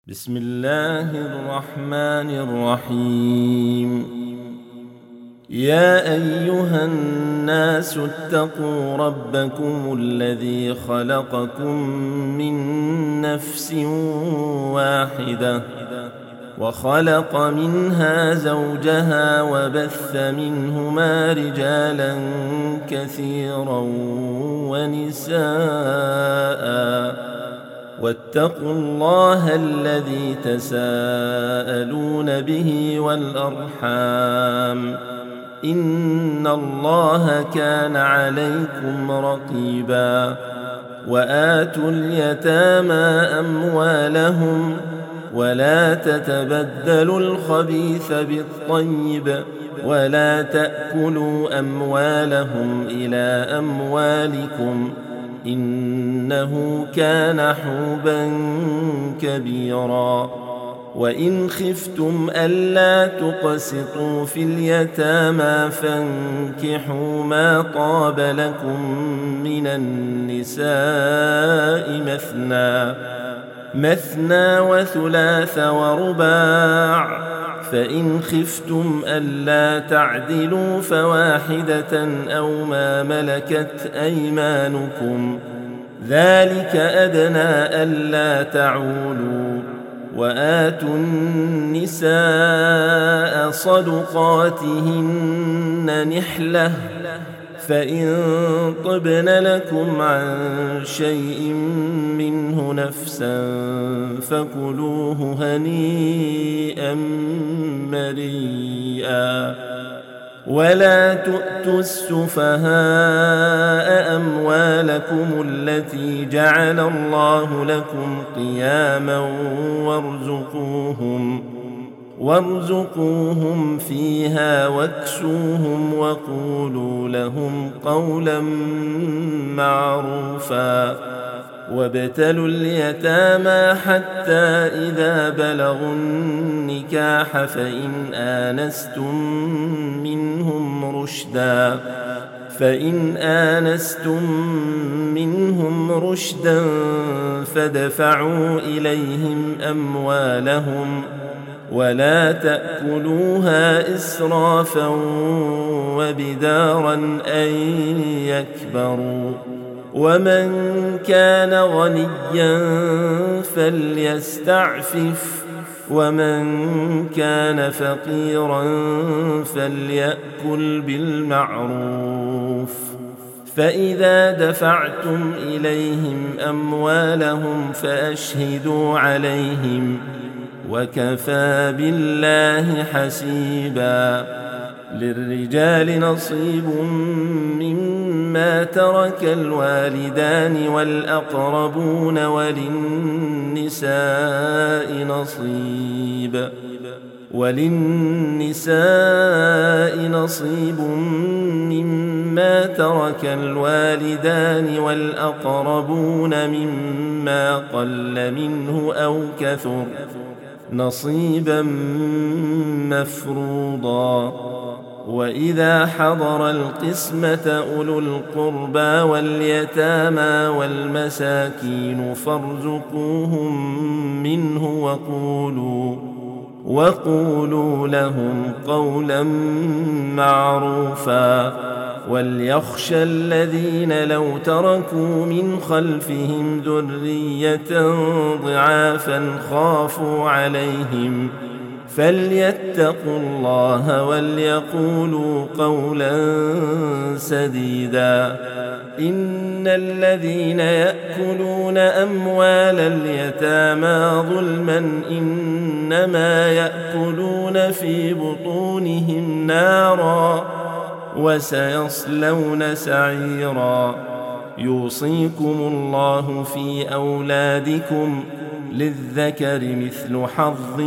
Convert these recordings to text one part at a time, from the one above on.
بسم الله الرحمن الرحيم. يا أيها الناس اتقوا ربكم الذي خلقكم من نفس واحدة وخلق منها زوجها وبث منهما رجالا كثيرا ونساء واتقوا الله الذي تساءلون به والأرحام إن الله كان عليكم رقيبا. وآتوا اليتامى أموالهم ولا تتبدلوا الخبيث بالطيب ولا تأكلوا أموالهم إلى أموالكم إنه كان حوبا كبيرا. وإن خفتم ألا تقسطوا في اليتامى فانكحوا ما طاب لكم من النساء مثنى وثلاث ورباع، فإن خفتم ألا تعدلوا فواحدة أو ما ملكت أيمانكم ذلك أدنى ألا تعولوا. وآتوا النساء صدقاتهن نحلة، فإن طبن لكم عن شيء منه نفسا فكلوه هنيئا مريئا. ولا تؤتوا السفهاء أموالكم التي جعل الله لكم قياما وارزقوهم فيها واكسوهم وقولوا لهم قولا معروفا. وابتلوا اليتامى حتى إذا بلغوا النكاح فإن آنستم منهم رشدا فادفعوا إليهم أموالهم ولا تأكلوها إسرافا وبدارا أن يكبروا. ومن كان غنيا فليستعفف ومن كان فقيرا فليأكل بالمعروف. فإذا دفعتم إليهم أموالهم فأشهدوا عليهم وكفى بالله حسيبا. للرجال نصيب مما ترك الوالدان والأقربون وللنساء نصيب مما ترك الوالدان والأقربون مما قل منه أو كثر نصيبا مفروضا. وإذا حضر القسمة أولو القربى واليتامى والمساكين فارزقوهم منه وقولوا لهم قولا معروفا. وليخشى الذين لو تركوا من خلفهم ذرية ضعافا خافوا عليهم فليتقوا الله وليقولوا قولا سديدا. إن الذين يأكلون أموال اليتامى ظلما إنما يأكلون في بطونهم نارا وسيصلون سعيرا. يوصيكم الله في أولادكم للذكر مثل حظ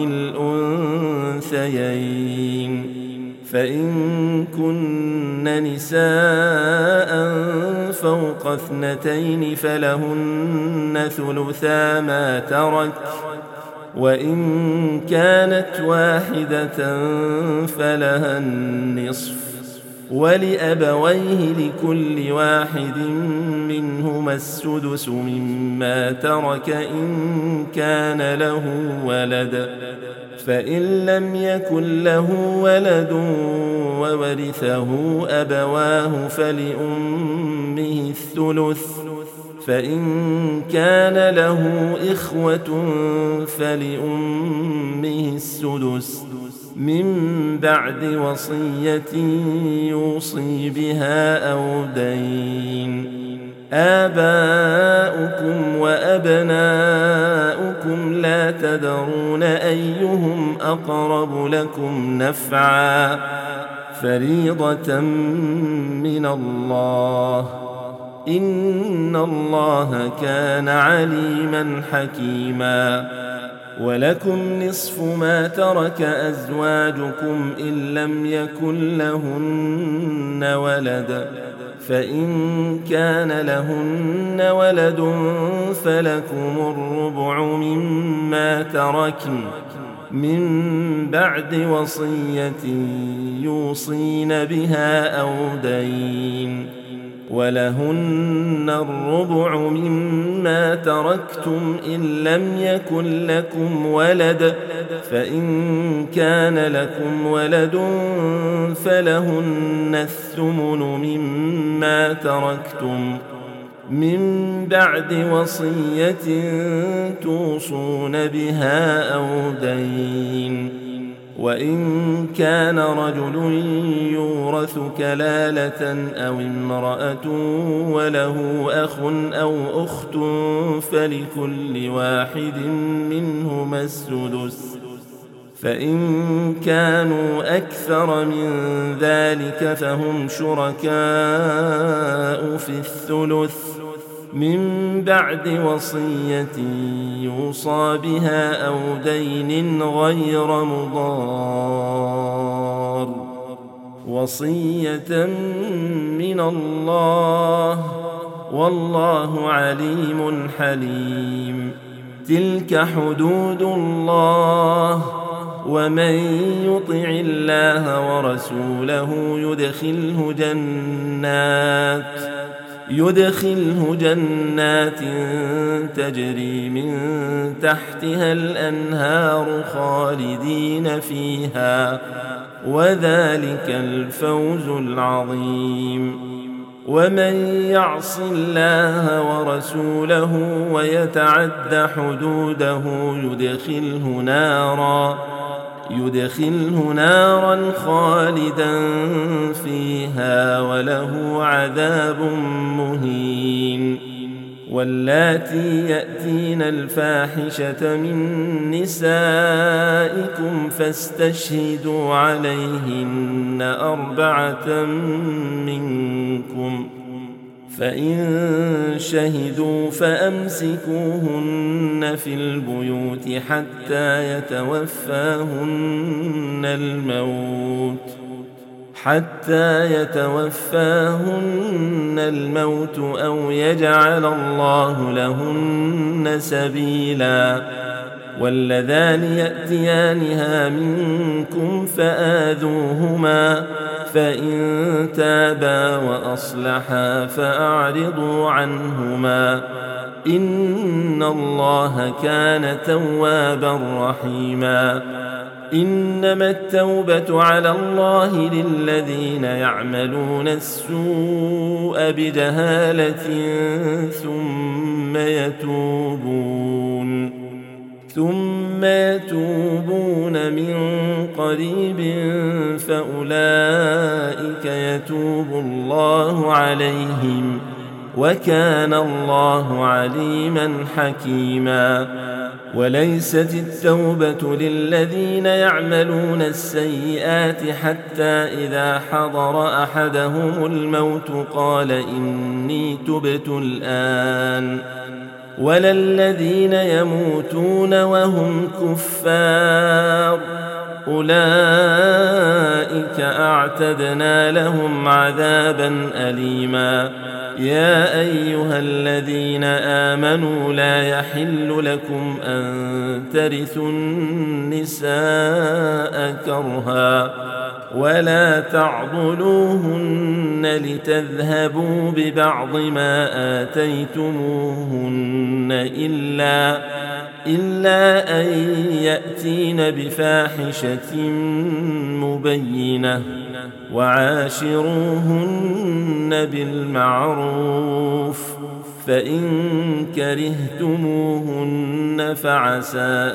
الأنثيين. فإن كن نساء فوق 2 فلهن ثلثا ما ترك، وإن كانت واحدة فلها النصف، ولأبويه لكل واحد منهما السدس مما ترك إن كان له ولد، فإن لم يكن له ولد وورثه أبواه فلأمه الثلث، فإن كان له إخوة فلأمه السدس من بعد وصية يوصي بها أو دين. آباؤكم وأبناؤكم لا تدرون أيهم أقرب لكم نفعا، فريضة من الله، إن الله كان عليما حكيما. ولكم نصف ما ترك أزواجكم إن لم يكن لهن ولد، فإن كان لهن ولد فلكم الربع مما تركن من بعد وصية يوصين بها أو دين، ولهن الربع مما تركتم إن لم يكن لكم ولد، فإن كان لكم ولد فلهن الثمن مما تركتم من بعد وصية توصون بها أو دين. وإن كان رجل يورث كلالة أو امرأة وله أخ أو أخت فلكل واحد منهما السدس، فإن كانوا أكثر من ذلك فهم شركاء في الثلث من بعد وصية يوصى بها أو دين غير مضار، وصية من الله، والله عليم حليم. تلك حدود الله، ومن يطع الله ورسوله يدخله جنات تجري من تحتها الأنهار خالدين فيها، وذلك الفوز العظيم. ومن يعص الله ورسوله ويتعد حدوده يدخله نارا خالدا فيها وله عذاب مهين. واللاتي يأتين الفاحشة من نسائكم فاستشهدوا عليهن 4 منكم، فإن شهدوا فأمسكوهن في البيوت حتى يتوفاهن الموت أو يجعل الله لهن سبيلا. واللذان يأتيانها منكم فآذوهما، فإن تابا وأصلحا فأعرضوا عنهما، إن الله كان توابا رحيما. إنما التوبة على الله للذين يعملون السوء بجهالة ثم يتوبون من قريب فأولئك يتوب الله عليهم، وكان الله عليما حكيما. وليست التوبة للذين يعملون السيئات حتى إذا حضر أحدهم الموت قال إني تبت الآن، ولا الذين يموتون وهم كفار، أولئك أعتدنا لهم عذابا أليما. يا أيها الذين آمنوا لا يحل لكم أن ترثوا النساء كرها، ولا تعضلوهن لتذهبوا ببعض ما آتيتموهن إلا أن يأتين بفاحشة مبينة وعاشروهن بالمعروف فإن كرهتموهن فعسى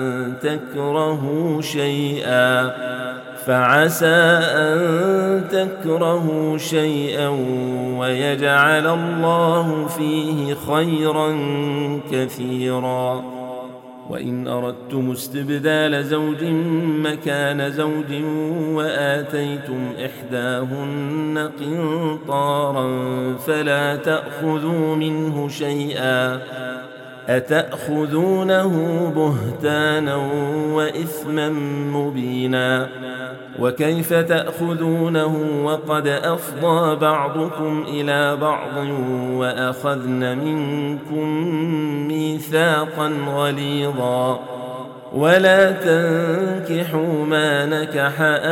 أن تكرهوا شيئا ويجعل الله فيه خيرا كثيرا. وإن أردتم استبدال زوج مكان زوج وآتيتم إحداهن قنطارا فلا تأخذوا منه شيئا أتأخذونه بهتانا وإثما مبينا وكيف تأخذونه وقد أفضى بعضكم إلى بعض وأخذن منكم ميثاقا غليظا ولا تنكحوا ما نكح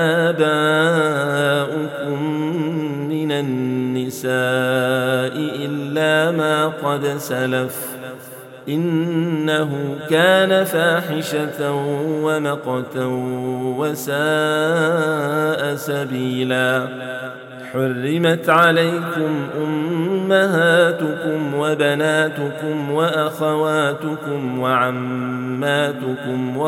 آباؤكم من النساء إلا ما قد سلف إنه كان فاحشة ومقتا وساء سبيلا. حرمت عليكم أمهاتكم وبناتكم وأخواتكم وعماتكم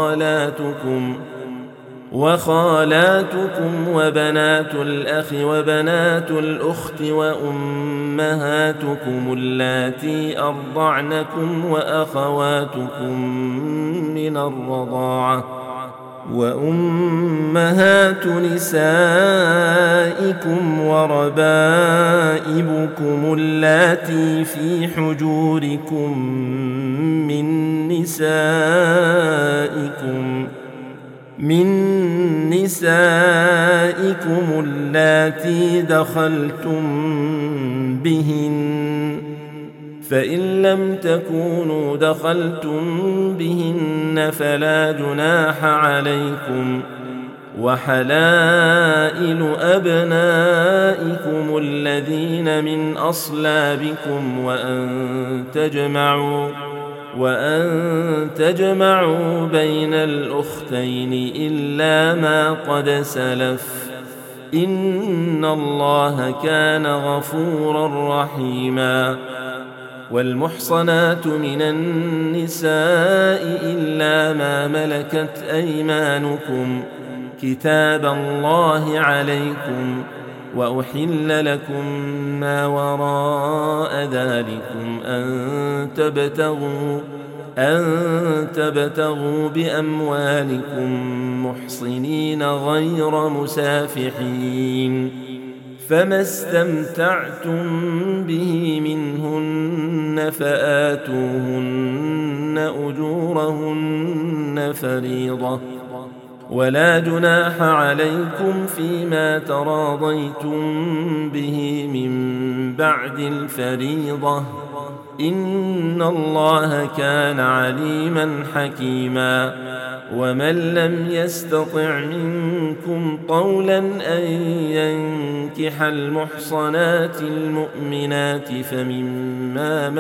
وخالاتكم وبنات الأخ وبنات الأخت وأمهاتكم اللاتي أرضعنكم وأخواتكم من الرضاعة وأمهات نسائكم وربائبكم اللاتي في حجوركم من نسائكم اللاتي دخلتم بهن فإن لم تكونوا دخلتم بهن فلا جناح عليكم وحلائل أبنائكم الذين من أصلابكم وأن تجمعوا بين الأختين إلا ما قد سلف إن الله كان غفورا رحيما. والمحصنات من النساء إلا ما ملكت أيمانكم كتاب الله عليكم وأحل لكم ما وراء ذلكم أن تبتغوا بأموالكم محصنين غير مسافحين فما استمتعتم به منهن فآتوهن أجورهن فريضة ولا جناح عليكم فيما تراضيتم به من بعد الفريضة إن الله كان عليما حكيما. ومن لم يستطع منكم طولا أن ينكح المحصنات المؤمنات فمما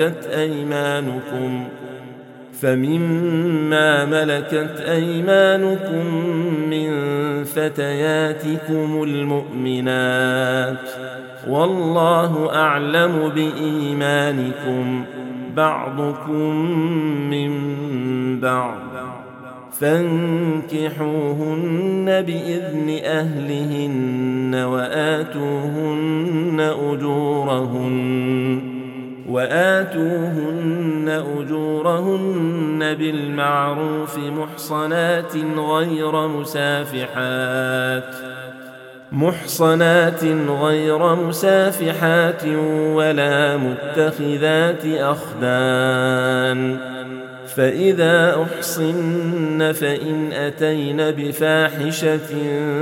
ملكت أيمانكم من فتياتكم المؤمنات والله أعلم بإيمانكم بعضكم من بعض فانكحوهن بإذن أهلهن وآتوهن أجورهن بالمعروف محصنات غير مسافحات ولا متخذات أخدان فإذا أحصن فإن أتين بفاحشة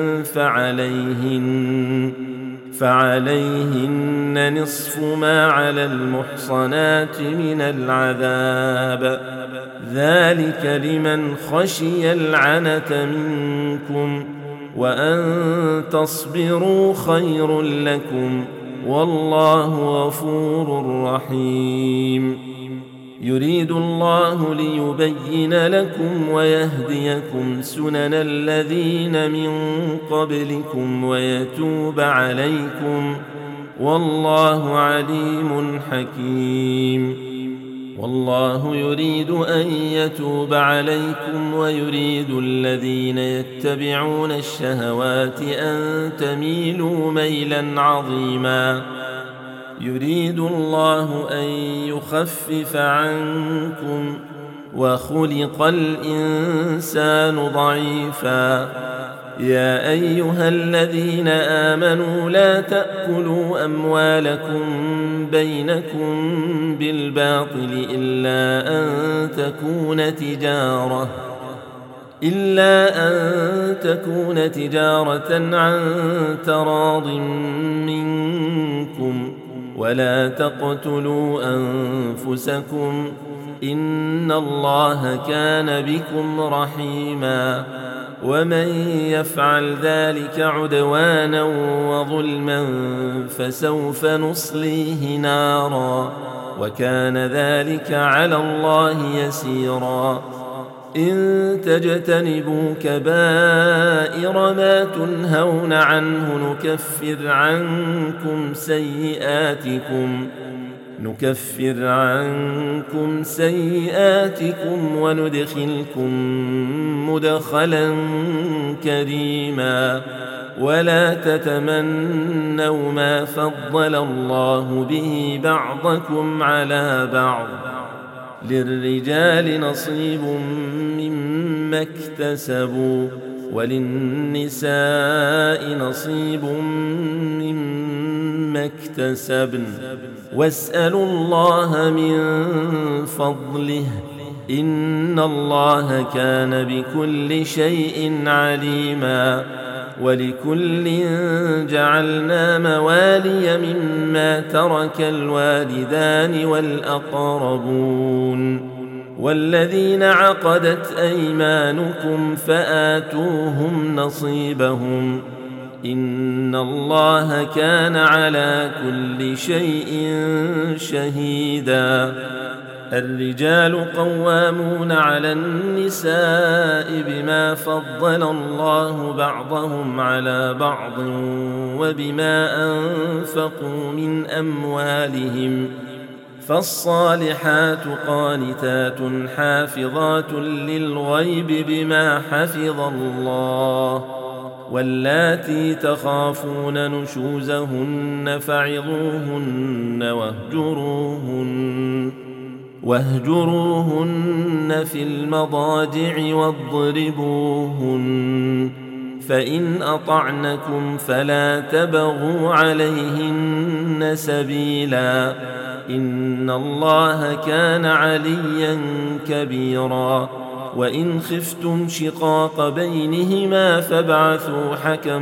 فعليهن نصف ما على المحصنات من العذاب ذلك لمن خشي العنة منكم وأن تصبروا خير لكم والله غفور رحيم. يريد الله ليبين لكم ويهديكم سنن الذين من قبلكم ويتوب عليكم والله عليم حكيم. والله يريد أن يتوب عليكم ويريد الذين يتبعون الشهوات أن تميلوا ميلا عظيما. يريد الله أن يخفف عنكم وخلق الإنسان ضعيفا. يا أيها الذين آمنوا لا تأكلوا أموالكم بينكم بالباطل إلا أن تكون تجارة عن تراض منكم ولا تقتلوا أنفسكم إن الله كان بكم رحيما. ومن يفعل ذلك عدوانا وظلما فسوف نصليه نارا وكان ذلك على الله يسيرا. إن تجتنبوا كبائر ما تنهون عنه نكفر عنكم سيئاتكم وندخلكم مدخلا كريما. ولا تتمنوا ما فضل الله به بعضكم على بعض. للرجال نصيب مما اكتسبوا وللنساء نصيب مما اكتسبن واسألوا الله من فضله إن الله كان بكل شيء عليما. ولكل جعلنا موالي مما ترك الوالدان والأقربون والذين عقدت أيمانكم فآتوهم نصيبهم إن الله كان على كل شيء شهيدا. الرجال قوامون على النساء بما فضل الله بعضهم على بعض وبما أنفقوا من أموالهم. فالصالحات قانتات حافظات للغيب بما حفظ الله. واللاتي تخافون نشوزهن فعظوهن واهجروهن في المضاجع واضربوهن. فإن أطعنكم فلا تبغوا عليهن سبيلا إن الله كان عليا كبيرا. وإن خفتم شقاق بينهما فابعثوا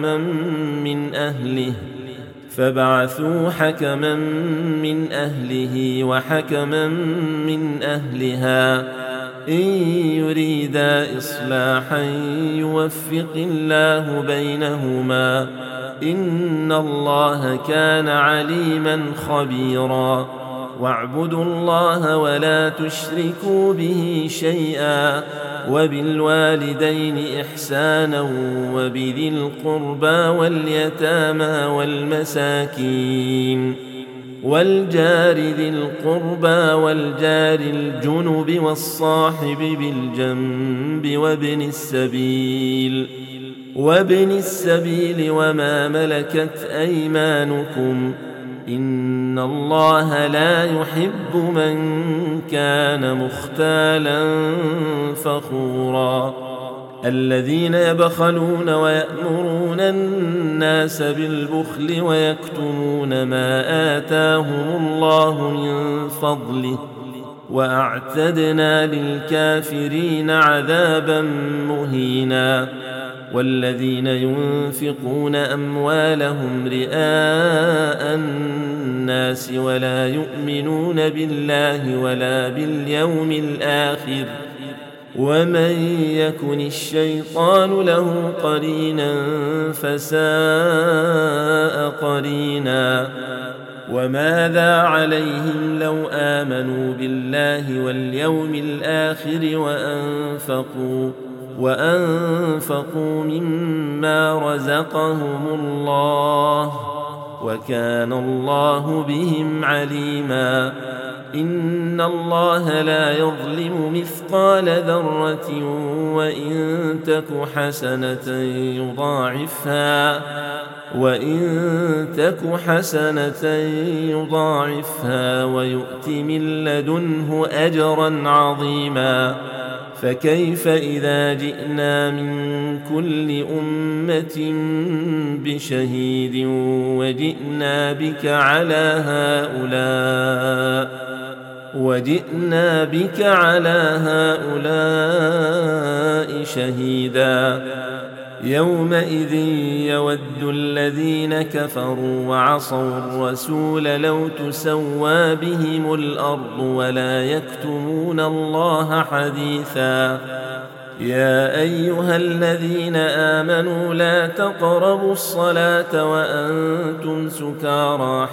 حكما من أهله وحكما من أهلها إن يريدا إصلاحا يوفق الله بينهما إن الله كان عليما خبيرا. واعبدوا الله ولا تشركوا به شيئا وبالوالدين إحسانا وبذي القربى واليتامى والمساكين والجار ذي القربى والجار الجنب والصاحب بالجنب وابن السبيل وما ملكت أيمانكم إن الله لا يحب من كان مختالا فخورا. الذين يبخلون ويأمرون الناس بالبخل ويكتمون ما آتاهم الله من فضله وأعتدنا للكافرين عذابا مهينا. والذين ينفقون أموالهم رئاء الناس ولا يؤمنون بالله ولا باليوم الآخر ومن يكن الشيطان له قرينا فساء قرينا وماذا عليهم لو آمنوا بالله واليوم الآخر وأنفقوا مما رزقهم الله وكان الله بهم عليما إن الله لا يظلم مثقال ذرة وإن تك حسنة يضاعفها ويؤت من لدنه أجرا عظيما فكيف إذا جئنا من كل أمة بشهيد وجئنا بك على هؤلاء شهيدا يومئذ يود الذين كفروا وعصوا الرسول لو تسوى بهم الأرض ولا يكتمون الله حديثا يا أيها الذين آمنوا لا تقربوا الصلاة وأنتم سكارى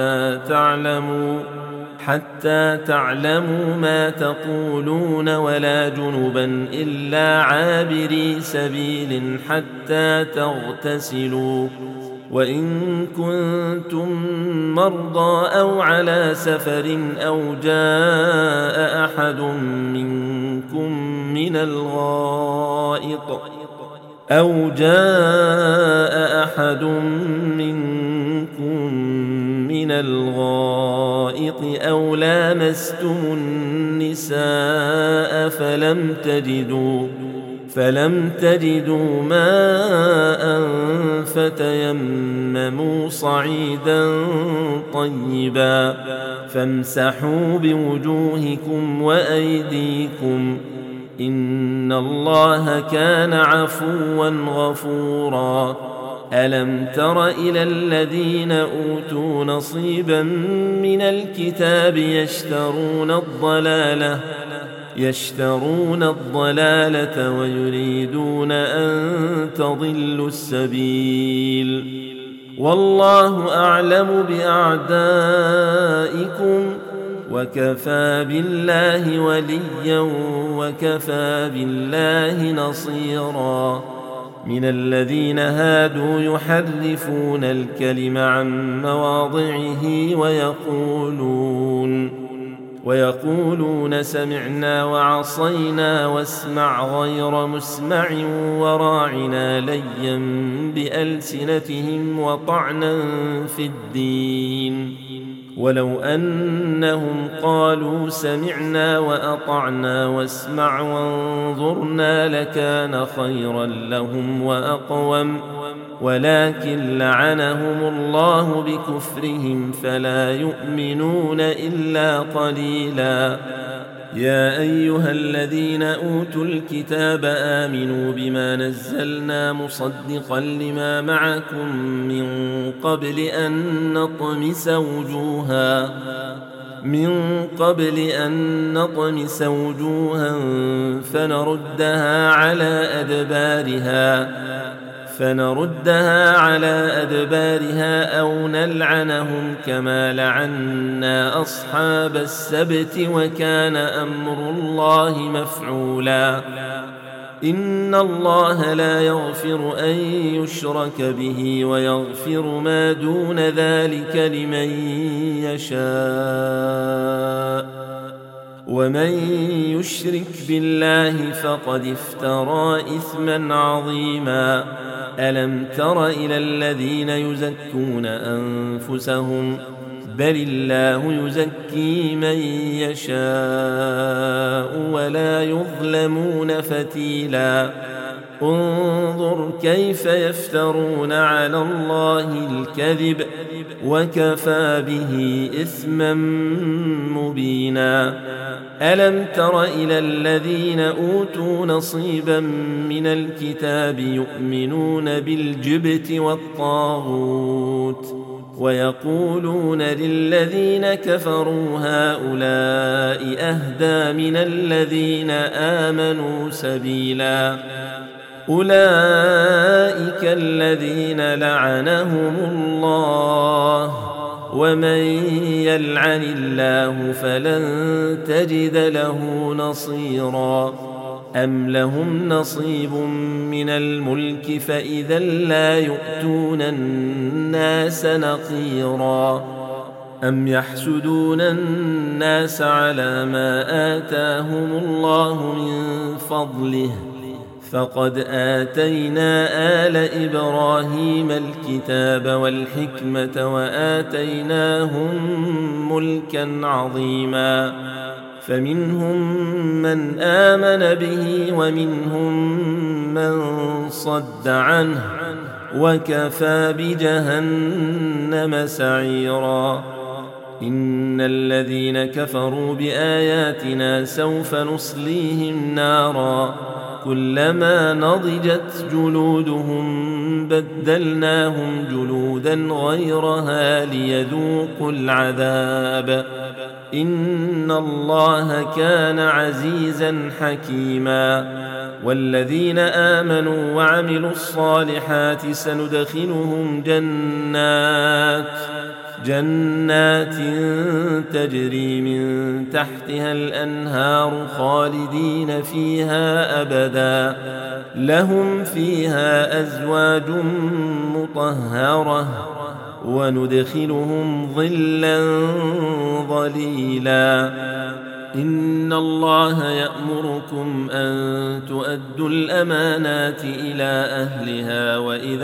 حتى تعلموا ما تقولون ولا جنبا إلا عابري سبيل حتى تغتسلوا وإن كنتم مرضى أو على سفر أو جاء أحد منكم من الغائط أو لامستم النساء فلم تجدوا ماء فتيمموا صعيدا طيبا فامسحوا بوجوهكم وأيديكم إن الله كان عفوا غفورا ألم تر إلى الذين أوتوا نصيبا من الكتاب يشترون الضلالة ويريدون أن تضلوا السبيل والله أعلم بأعدائكم وكفى بالله وليا وكفى بالله نصيرا من الذين هادوا يحرفون الكلم عن مواضعه ويقولون سمعنا وعصينا واسمع غير مسمع وراعنا ليا بألسنتهم وطعنا في الدين ولو أنهم قالوا سمعنا وأطعنا واسمع وانظرنا لكان خيرا لهم وأقوم ولكن لعنهم الله بكفرهم فلا يؤمنون إلا قليلا يا أيها الذين أوتوا الكتاب آمنوا بما نزلنا مصدقا لما معكم من قبل أن نطمس وجوها فنردها على أدبارها أو نلعنهم كما لعنا أصحاب السبت وكان أمر الله مفعولا إن الله لا يغفر أن يشرك به ويغفر ما دون ذلك لمن يشاء ومن يشرك بالله فقد افترى إثما عظيما ألم تر إلى الذين يزكون أنفسهم بل الله يزكي من يشاء ولا يظلمون فتيلا انظر كيف يفترون على الله الكذب وكفى به إثما مبينا ألم تر إلى الذين أوتوا نصيبا من الكتاب يؤمنون بالجبت والطاغوت ويقولون للذين كفروا هؤلاء أهدى من الذين آمنوا سبيلا أولئك الذين لعنهم الله ومن يلعن الله فلن تجد له نصيرا أم لهم نصيب من الملك فإذا لا يؤتون الناس نقيرا أم يحسدون الناس على ما آتاهم الله من فضله فقد آتينا آل إبراهيم الكتاب والحكمة وآتيناهم ملكا عظيما فمنهم من آمن به ومنهم من صد عنه وكفى بجهنم سعيرا إن الذين كفروا بآياتنا سوف نصليهم نارا كلما نضجت جلودهم بدلناهم جلودا غيرها ليذوقوا العذاب إن الله كان عزيزا حكيما والذين آمنوا وعملوا الصالحات سندخلهم جنات تجري من تحتها الأنهار خالدين فيها أبدا لهم فيها أزواج مطهرة وندخلهم ظلا ظليلا إن الله يأمركم أن تؤدوا الأمانات إلى أهلها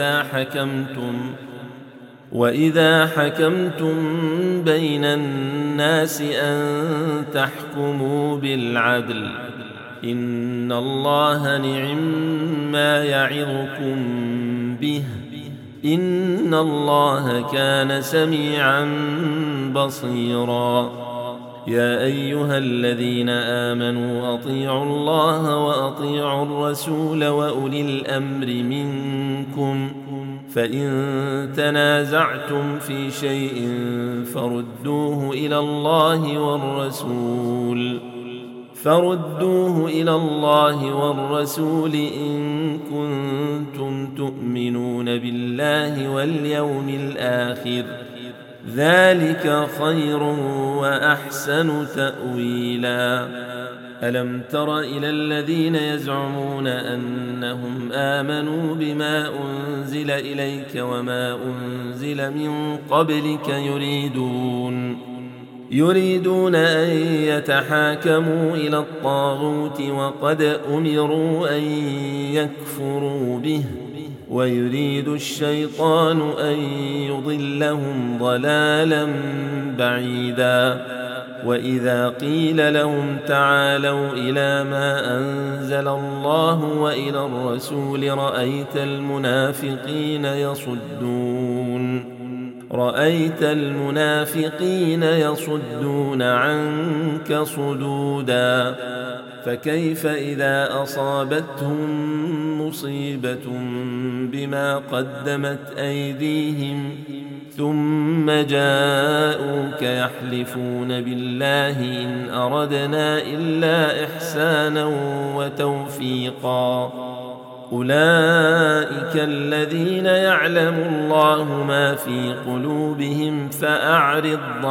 وإذا حكمتم بين الناس أن تحكموا بالعدل إن الله نعما يعظكم به إن الله كان سميعا بصيرا يا أيها الذين آمنوا أطيعوا الله وأطيعوا الرسول وأولي الأمر منكم فإن تنازعتم في شيء فردوه إلى الله والرسول إن كنتم تؤمنون بالله واليوم الآخر ذلك خير وأحسن تأويلا ألم تر إلى الذين يزعمون أنهم آمنوا بما أنزل إليك وما أنزل من قبلك يريدون أن يتحاكموا إلى الطاغوت وقد أمروا أن يكفروا به ويريد الشيطان أن يضلهم ضلالا بعيدا وإذا قيل لهم تعالوا إلى ما أنزل الله وإلى الرسول رأيت المنافقين يصدون عنك صدودا فكيف إذا أصابتهم مصيبة بما قدمت أيديهم ثم جاءوك يحلفون بالله إن أردنا إلا إحسانا وتوفيقا أولئك الذين يعلم الله ما في قلوبهم فأعرض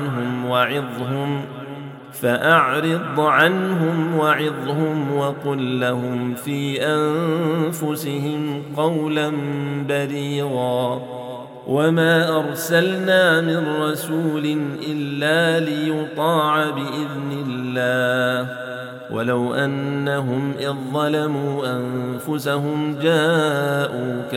عنهم وعظهم وقل لهم في أنفسهم قولا بليغا وما أرسلنا من رسول إلا ليطاع بإذن الله ولو أنهم إذ ظلموا أنفسهم جاءوك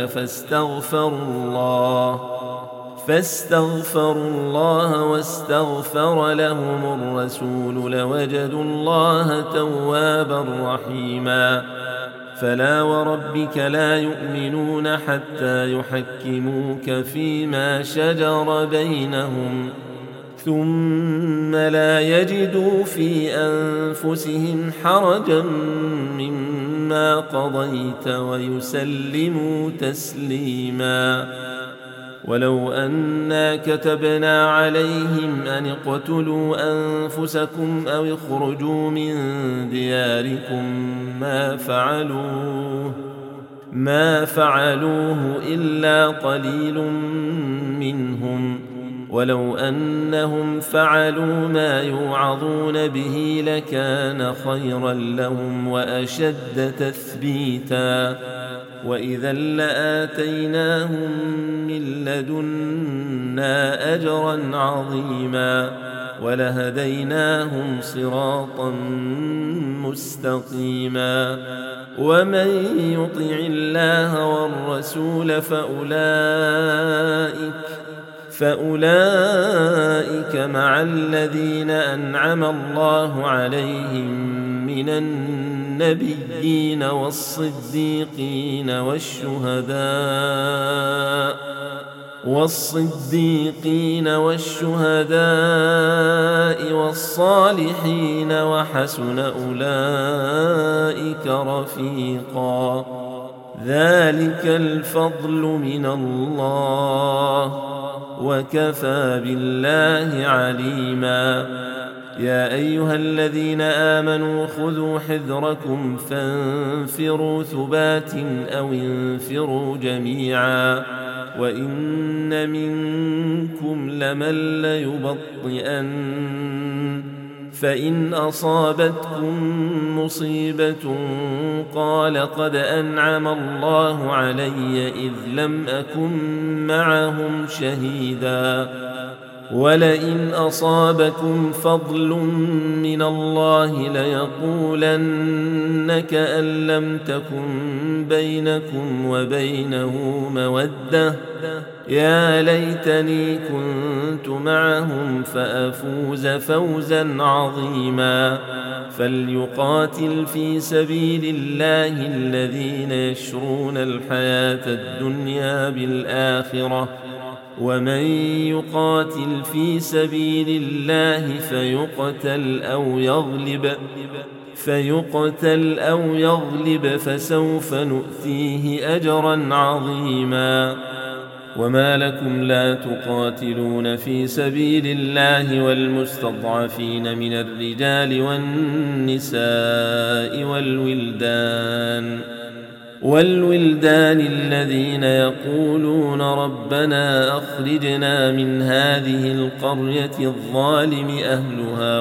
فاستغفروا الله واستغفر لهم الرسول لوجدوا الله توابا رحيما فلا وربك لا يؤمنون حتى يحكموك فيما شجر بينهم ثم لا يجدوا في أنفسهم حرجا مما قضيت ويسلموا تسليما ولو أنا كتبنا عليهم أن اقتلوا أنفسكم أو اخرجوا من دياركم ما فعلوه إلا قليل منهم، ولو أنهم فعلوا ما يوعظون به لكان خيرا لهم وأشد تثبيتا، وإذا لآتيناهم من لدنا أجرا عظيما ولهديناهم صراطا مستقيما. ومن يطع الله والرسول فأولئك مع الذين أنعم الله عليهم من النبيين والصديقين والشهداء والصالحين وحسن أولئك رفيقا. ذلك الفضل من الله وكفى بالله عليما. يا أيها الذين آمنوا خذوا حذركم فانفروا ثبات أو انفروا جميعا، وإن منكم لمن ليبطئن فإن أصابتكم مصيبة قال قد أنعم الله علي إذ لم أكن معهم شهيدا، ولئن أصابكم فضل من الله ليقولن كأن لم تكن بينكم وبينه مودة يا ليتني كنت معهم فأفوز فوزا عظيما. فليقاتل في سبيل الله الذين يشرون الحياة الدنيا بالآخرة، ومن يقاتل في سبيل الله فيقتل أو يغلب فسوف نؤتيه أجرا عظيما. وما لكم لا تقاتلون في سبيل الله والمستضعفين من الرجال والنساء والولدان الذين يقولون ربنا أخرجنا من هذه القرية الظالم أهلها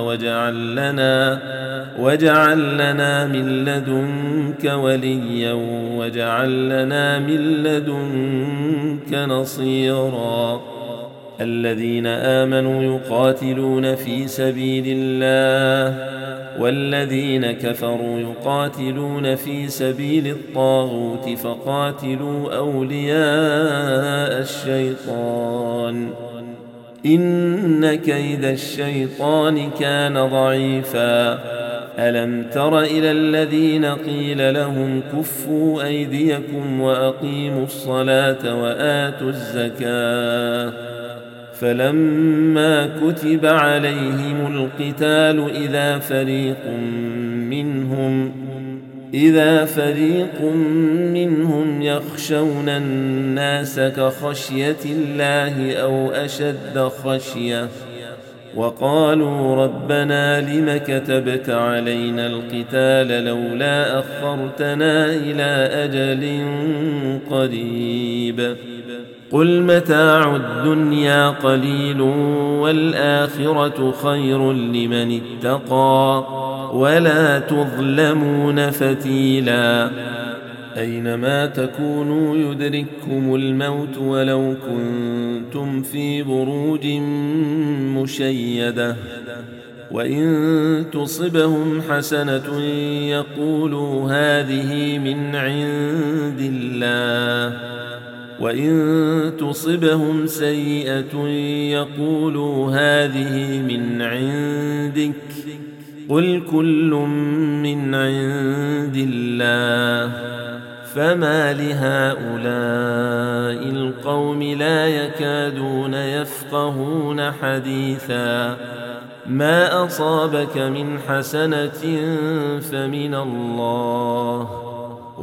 واجعل لنا من لدنك وليا واجعل لنا من لدنك نصيرا. الذين آمنوا يقاتلون في سبيل الله والذين كفروا يقاتلون في سبيل الطاغوت فقاتلوا أولياء الشيطان إن كيد الشيطان كان ضعيفا. ألم تر إلى الذين قيل لهم كفوا أيديكم وأقيموا الصلاة وآتوا الزكاة فلما كتب عليهم القتال إذا فريق منهم يخشون الناس كخشية الله أو أشد خشية وقالوا ربنا لم كتبت علينا القتال لولا أخرتنا إلى أجل قريب قل متاع الدنيا قليل والآخرة خير لمن اتقى ولا تظلمون فتيلا. أينما تكونوا يدرككم الموت ولو كنتم في بروج مشيدة وإن تصبهم حسنة يقولوا هذه من عند الله وإن تصبهم سيئة يقولوا هذه من عندك قل كل من عند الله فما لهؤلاء القوم لا يكادون يفقهون حديثا. ما أصابك من حسنة فمن الله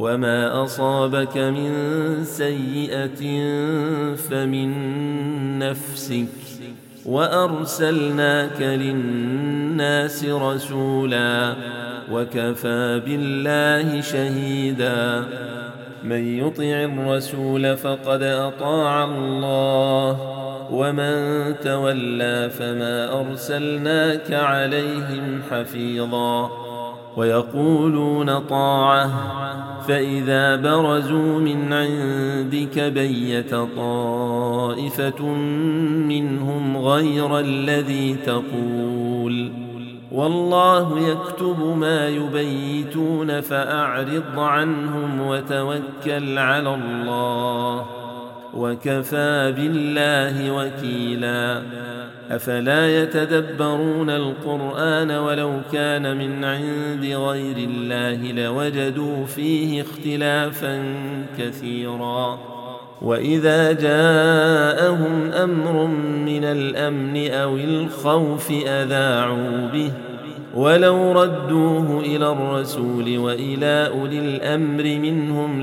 وما أصابك من سيئة فمن نفسك وأرسلناك للناس رسولا وكفى بالله شهيدا. من يطع الرسول فقد أطاع الله ومن تولى فما أرسلناك عليهم حفيظا. ويقولون طاعة فإذا برزوا من عندك بيت طائفة منهم غير الذي تقول والله يكتب ما يبيتون فأعرض عنهم وتوكل على الله وكفى بالله وكيلا. أفلا يتدبرون القرآن ولو كان من عند غير الله لوجدوا فيه اختلافا كثيرا. وإذا جاءهم أمر من الأمن أو الخوف أذاعوا به ولو ردوه إلى الرسول وإلى أولي الأمر منهم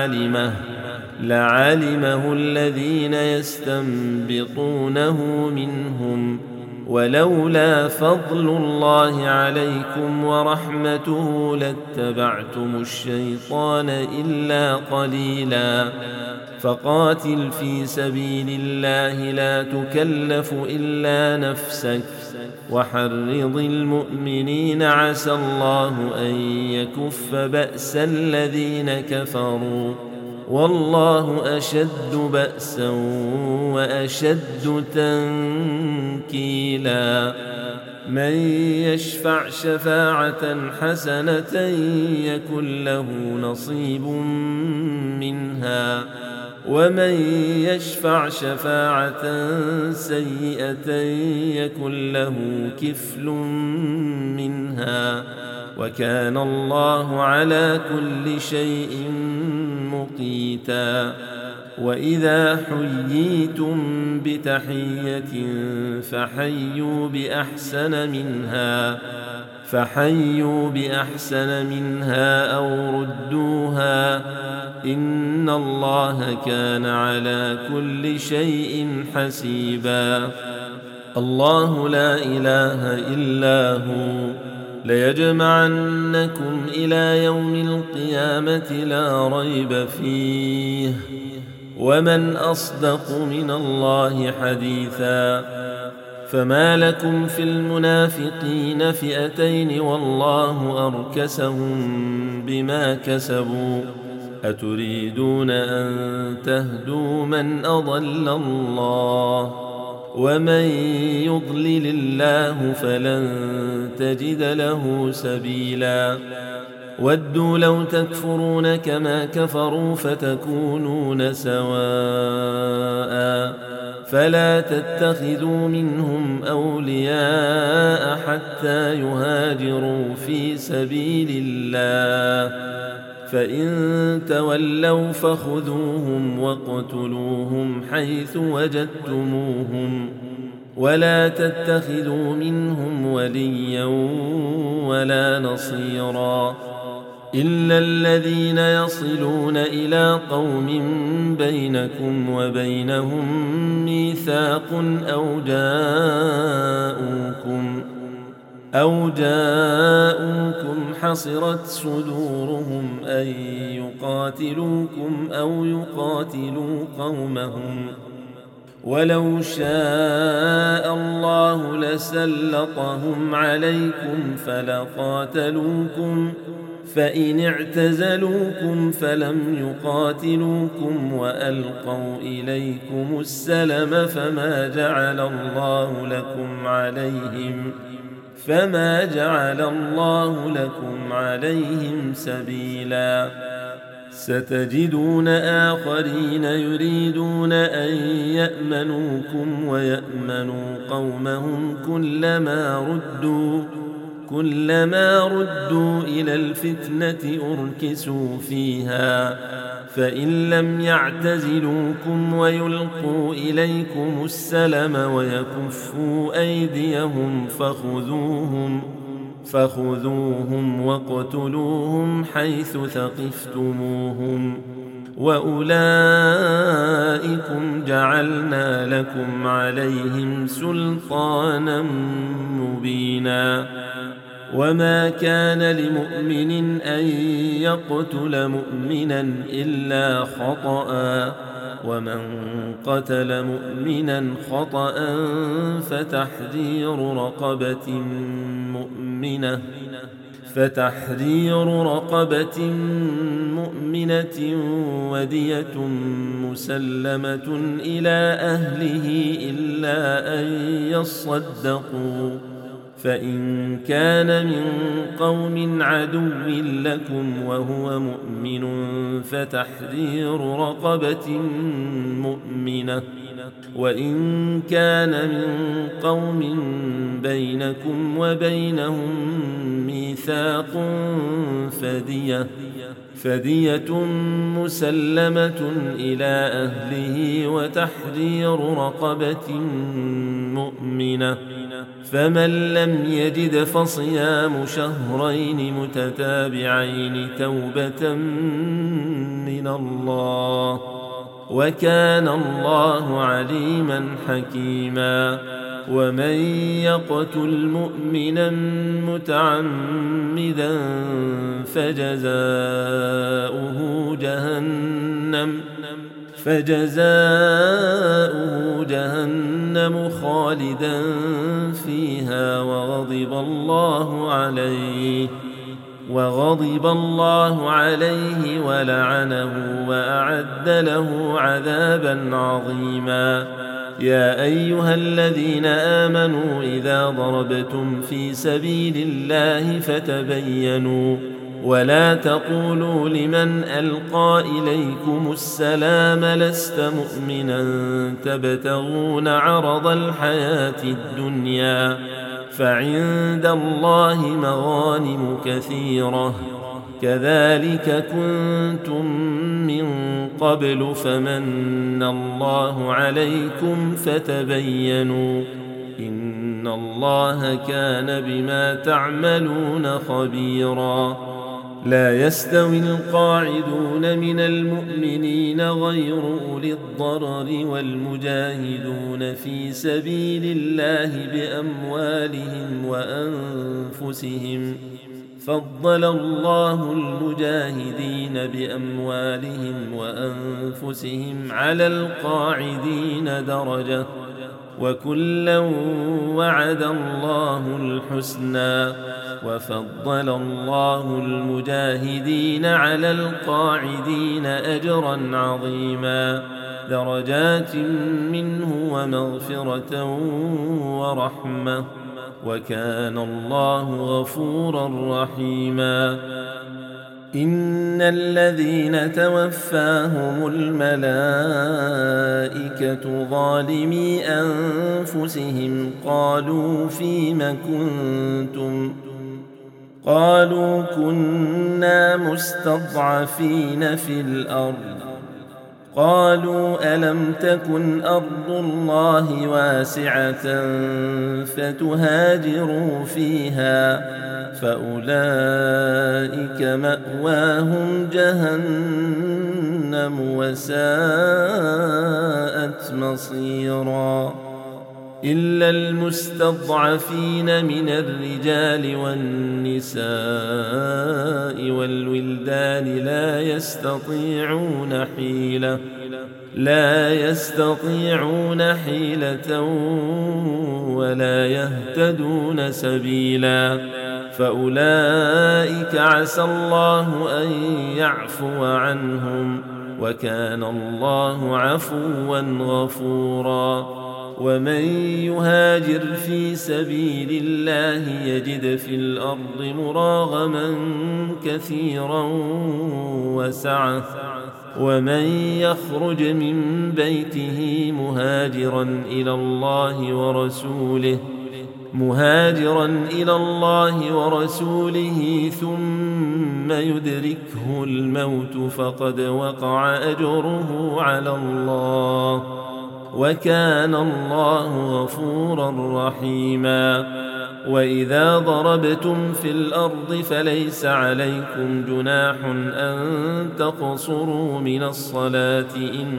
لعلمه الذين يستنبطونه منهم ولولا فضل الله عليكم ورحمته لاتبعتم الشيطان إلا قليلا. فقاتل في سبيل الله لا تكلف إلا نفسك وحرض المؤمنين عسى الله أن يكف بأس الذين كفروا والله أشد بأسا وأشد تنكيلا. من يشفع شفاعة حسنة يكن له نصيب منها ومن يشفع شفاعة سيئة يكن له كفل منها وكان الله على كل شيء مقيتا. وإذا حييتم بتحية فحيوا بأحسن منها أو ردوها إن الله كان على كل شيء حسيبا. الله لا إله إلا هو ليجمعنكم إلى يوم القيامة لا ريب فيه ومن أصدق من الله حديثا. فما لكم في المنافقين فئتين والله أركسهم بما كسبوا أتريدون أن تهدوا من أضل الله ومن يضلل الله فلن تجد له سبيلا. ودوا لو تكفرون كما كفروا فتكونون سواء فلا تتخذوا منهم أولياء حتى يهاجروا في سبيل الله فإن تولوا فخذوهم واقتلوهم حيث وجدتموهم ولا تتخذوا منهم وليا ولا نصيرا إلا الذين يصلون إلى قوم بينكم وبينهم ميثاق أو جاءوكم حصرت صدورهم أن يقاتلوكم أو يقاتلوا قومهم ولو شاء الله لسلطهم عليكم فلقاتلوكم فإن اعتزلوكم فلم يقاتلوكم وألقوا إليكم السلم فما جعل الله لكم عليهم سبيلا. ستجدون آخرين يريدون أن يأمنوكم ويأمنوا قومهم كلما ردوا إلى الفتنة أركسوا فيها فإن لم يعتزلوكم ويلقوا إليكم السلم ويكفوا أيديهم فخذوهم واقتلوهم حيث ثقفتموهم وأولئكم جعلنا لكم عليهم سلطانا مبينا وما كان لمؤمن أن يقتل مؤمنا إلا خطأ ومن قتل مؤمنا خطأ فتحرير رقبة مؤمنة ودية مسلمة إلى أهله إلا أن يصدقوا فإن كان من قوم عدو لكم وهو مؤمن فتحرير رقبة مؤمنة وإن كان من قوم بينكم وبينهم ميثاق فدية مسلمة إلى أهله وتحرير رقبة مؤمنة فمن لم يجد فصيام شهرين متتابعين توبة من الله وكان الله عليما حكيما ومن يقتل مؤمنا متعمدا فجزاؤه جهنم خالدا فيها وغضب الله عليه ولعنه وأعد له عذابا عظيما يا أيها الذين آمنوا إذا ضربتم في سبيل الله فتبينوا ولا تقولوا لمن ألقى إليكم السلام لست مؤمنا تبتغون عرض الحياة الدنيا فعند الله مغانم كثيرة كذلك كنتم من قبل فمن الله عليكم فتبينوا إن الله كان بما تعملون خبيرا لا يستوي القاعدون من المؤمنين غير أولي الضرر والمجاهدون في سبيل الله بأموالهم وأنفسهم فضل الله المجاهدين بأموالهم وأنفسهم على القاعدين درجة وكلا وعد الله الحسنى وفضل الله المجاهدين على القاعدين أجرا عظيما درجات منه ومغفرة ورحمة وكان الله غفورا رحيما إن الذين توفاهم الملائكة ظالمي أنفسهم قالوا فيم كنتم قالوا كنا مستضعفين في الأرض قالوا ألم تكن أرض الله واسعة فتهاجروا فيها فأولئك مأواهم جهنم وساءت مصيرا إلا المستضعفين من الرجال والنساء والولدان لا يستطيعون حيلة ولا يهتدون سبيلا فأولئك عسى الله أن يعفو عنهم وكان الله عفوا غفورا ومن يهاجر في سبيل الله يجد في الأرض مراغما كثيرا وسعة ومن يخرج من بيته مهاجرا إلى الله ورسوله ثم يدركه الموت فقد وقع أجره على الله وكان الله غفورا رحيما وإذا ضربتم في الأرض فليس عليكم جناح أن تقصروا من الصلاة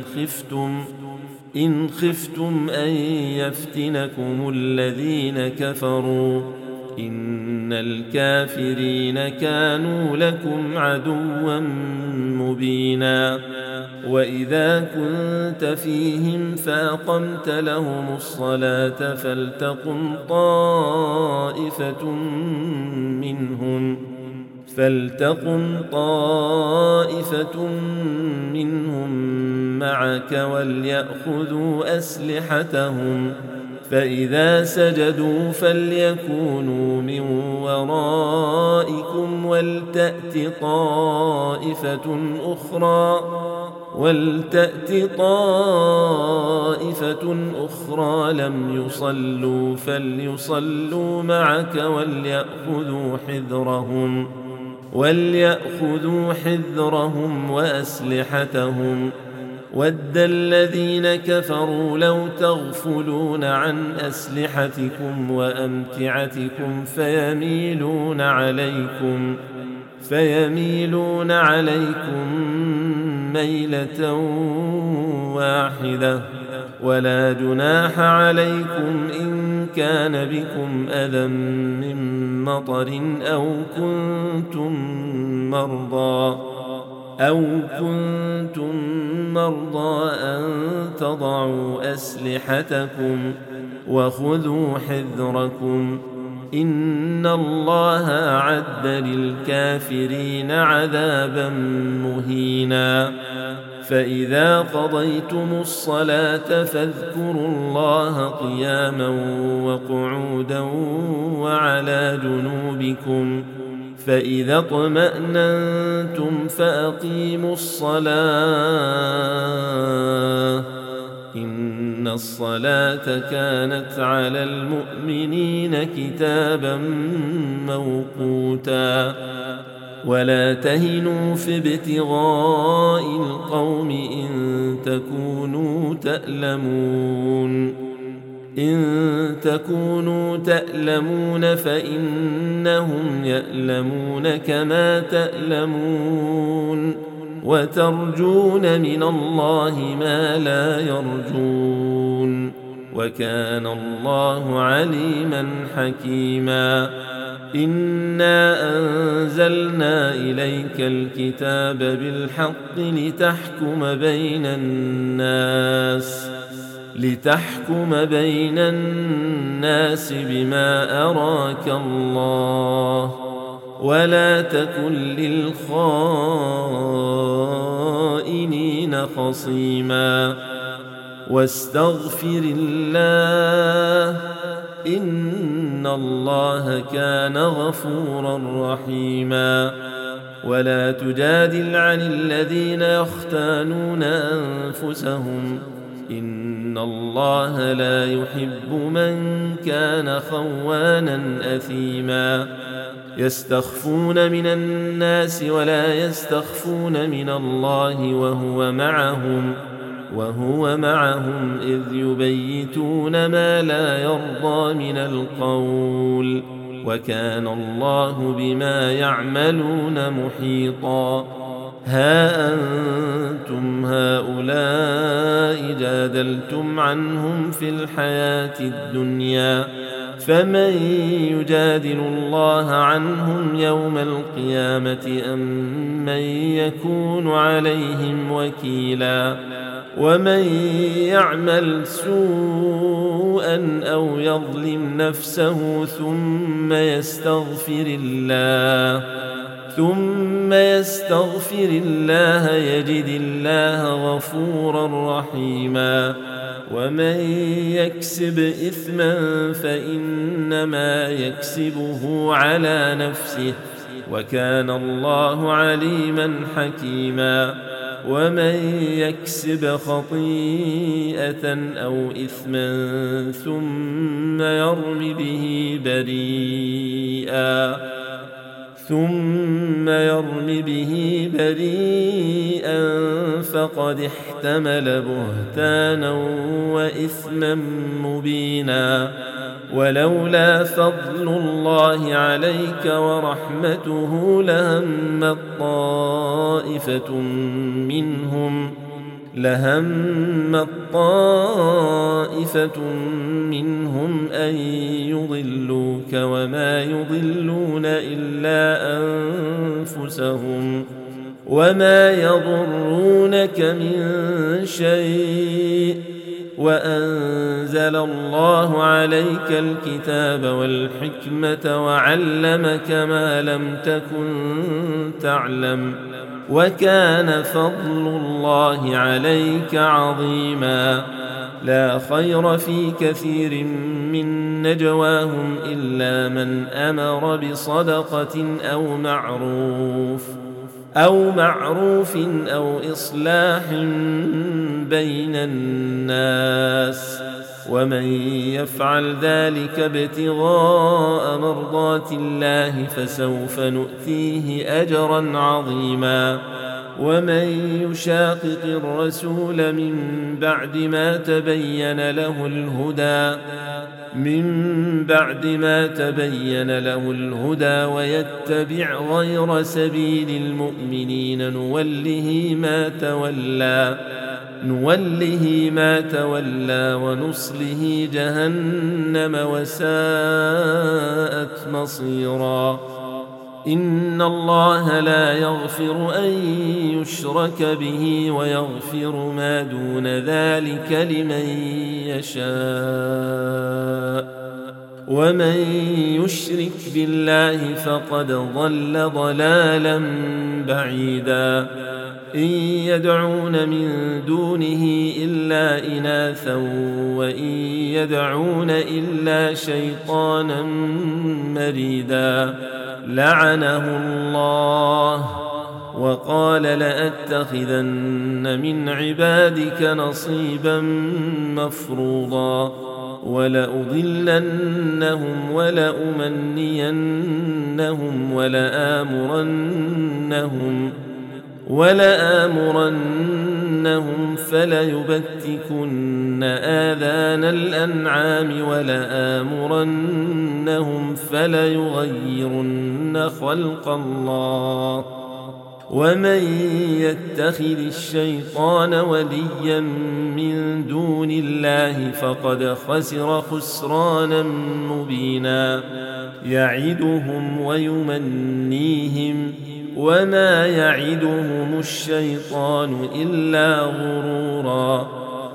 إن خفتم أن يفتنكم الذين كفروا إن الكافرين كانوا لكم عدوا مبينا. وإذا كنت فيهم فأقمت لهم الصلاة فلتقم طائفة منهم معك وليأخذوا أسلحتهم فإذا سجدوا فليكونوا من ورائكم ولتأت طائفة أخرى لم يصلوا فليصلوا معك وليأخذوا حذرهم وأسلحتهم. ود الذين كفروا لو تغفلون عن أسلحتكم وأمتعتكم فيميلون عليكم ميلة واحدة. ولا جناح عليكم إن كان بكم أذى من مطر أو كنتم مرضى أن تضعوا أسلحتكم وخذوا حذركم إن الله أعد للكافرين عذابا مهينا. فإذا قضيتم الصلاة فاذكروا الله قياما وقعودا وعلى جنوبكم فإذا اطمأننتم فأقيموا الصلاة إن الصلاة كانت على المؤمنين كتابا موقوتا. ولا تهنوا في ابتغاء القوم إن تكونوا تألمون فإنهم يألمون كما تألمون وترجون من الله ما لا يرجون وكان الله عليما حكيما. إنا أنزلنا إليك الكتاب بالحق لتحكم بين الناس بما أراك الله ولا تكن للخائنين خصيما. واستغفر الله إن الله كان غفورا رحيما. ولا تجادل عن الذين يختانون أنفسهم إن الله لا يحب من كان خوانا أثيما. يستخفون من الناس ولا يستخفون من الله وهو معهم إذ يبيتون ما لا يرضى من القول وكان الله بما يعملون محيطا. ها أنتم هؤلاء جادلتم عنهم في الحياة الدنيا فمن يجادل الله عنهم يوم القيامة أم من يكون عليهم وكيلا. ومن يعمل سوءا أو يظلم نفسه ثم يستغفر الله يجد الله غفورا رحيما. ومن يكسب إثما فإنما يكسبه على نفسه وكان الله عليما حكيما. ومن يكسب خطيئة أو إثما ثم يرم به بريئا فقد احتمل بهتانا وإثما مبينا. ولولا فضل الله عليك ورحمته لهمت طائفة منهم أن يضلوك وما يضلون إلا أنفسهم وما يضرونك من شيء وأنزل الله عليك الكتاب والحكمة وعلمك ما لم تكن تعلم وكان فضل الله عليك عظيما. لا خير في كثير من نجواهم إلا من أمر بصدقة أو معروف أو إصلاح بين الناس ومن يفعل ذلك ابتغاء مرضات الله فسوف نؤتيه أجرا عظيما. ومن يشاقق الرسول من بعد ما تبين له الهدى ويتبع غير سبيل المؤمنين نوله ما تولى ونصله جهنم وساءت مصيرا. إن الله لا يغفر أن يشرك به ويغفر ما دون ذلك لمن يشاء ومن يشرك بالله فقد ضل ضلالا بعيدا. إن يدعون من دونه إلا إناثا وإن يدعون إلا شيطانا مريدا لعنه الله وقال لأتخذن من عبادك نصيبا مفروضا ولأضلنهم ولأمنينهم ولآمرنهم فليبتكن آذان الأنعام ولآمرنهم فليغيرن خلق الله ومن يتخذ الشيطان وليا من دون الله فقد خسر خسرانا مبينا. يعدهم ويمنيهم وما يعدهم الشيطان إلا غرورا.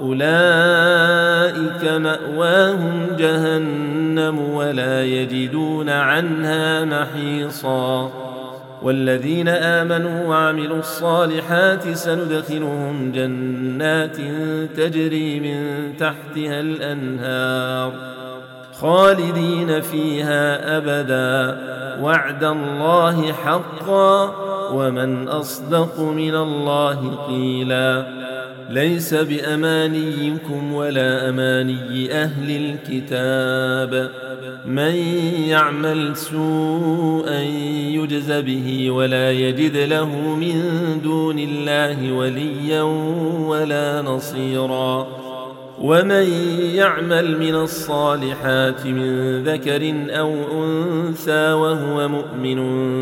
أولئك مأواهم جهنم ولا يجدون عنها محيصا. والذين آمنوا وعملوا الصالحات سندخلهم جنات تجري من تحتها الأنهار خالدين فيها أبدا وعد الله حقا ومن أصدق من الله قيلا. ليس بأمانيكم ولا أماني أهل الكتاب من يعمل سوءا يجز به ولا يجد له من دون الله وليا ولا نصيرا. ومن يعمل من الصالحات من ذكر أو أنثى وهو مؤمن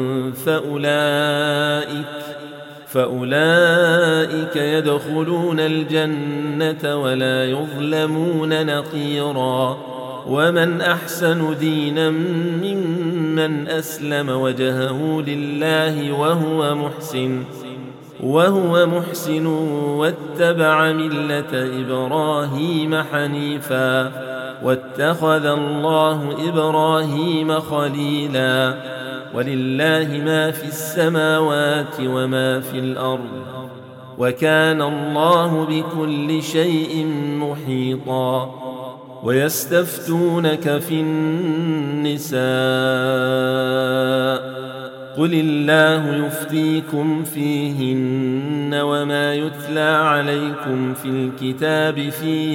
فأولئك يدخلون الجنة ولا يظلمون نقيرا. ومن أحسن دينا ممن أسلم وجهه لله وهو محسن واتبع ملة إبراهيم حنيفا واتخذ الله إبراهيم خليلا. ولله ما في السماوات وما في الأرض وكان الله بكل شيء محيطا. ويستفتونك في النساء قل الله يفتيكم فيهن وما يتلى عليكم في الكتاب في